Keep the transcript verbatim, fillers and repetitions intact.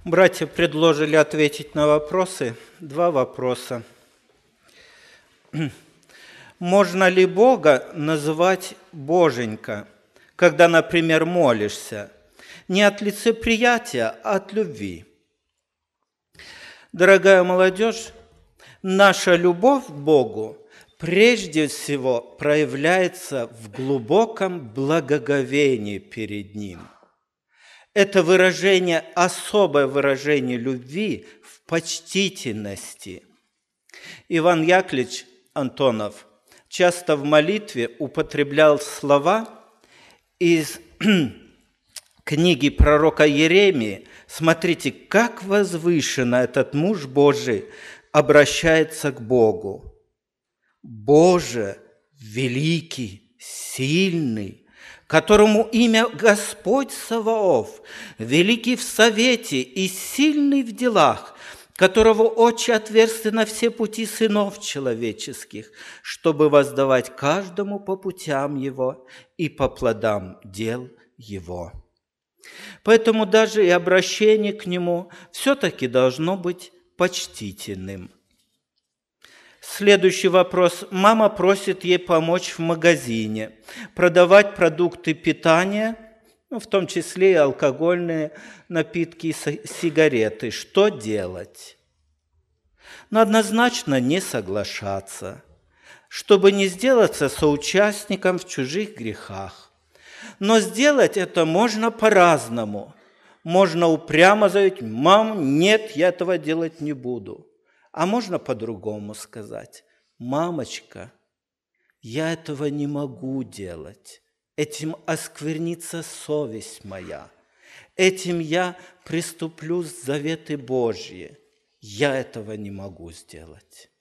Братья предложили ответить на вопросы. Два вопроса. Можно ли Бога называть Боженька, когда, например, молишься? Не от лицеприятия, а от любви. Дорогая молодежь, наша любовь к Богу прежде всего проявляется в глубоком благоговении перед Ним. Это выражение, особое выражение любви в почтительности. Иван Яковлевич Антонов часто в молитве употреблял слова из книги пророка Иеремии. Смотрите, как возвышенно этот муж Божий обращается к Богу. Боже, великий, сильный, которому имя Господь Саваоф, великий в совете и сильный в делах, которого очи отверсты на все пути сынов человеческих, чтобы воздавать каждому по путям его и по плодам дел его. Поэтому даже и обращение к нему все-таки должно быть почтительным. Следующий вопрос. Мама просит ей помочь в магазине, продавать продукты питания, ну, в том числе и алкогольные напитки и сигареты. Что делать? Но однозначно не соглашаться, чтобы не сделаться соучастником в чужих грехах. Но сделать это можно по-разному. Можно упрямо заявить: «Мам, нет, я этого делать не буду». А можно по-другому сказать: «Мамочка, я этого не могу делать. Этим осквернится совесть моя. Этим я преступлю заветы Божьи. Я этого не могу сделать».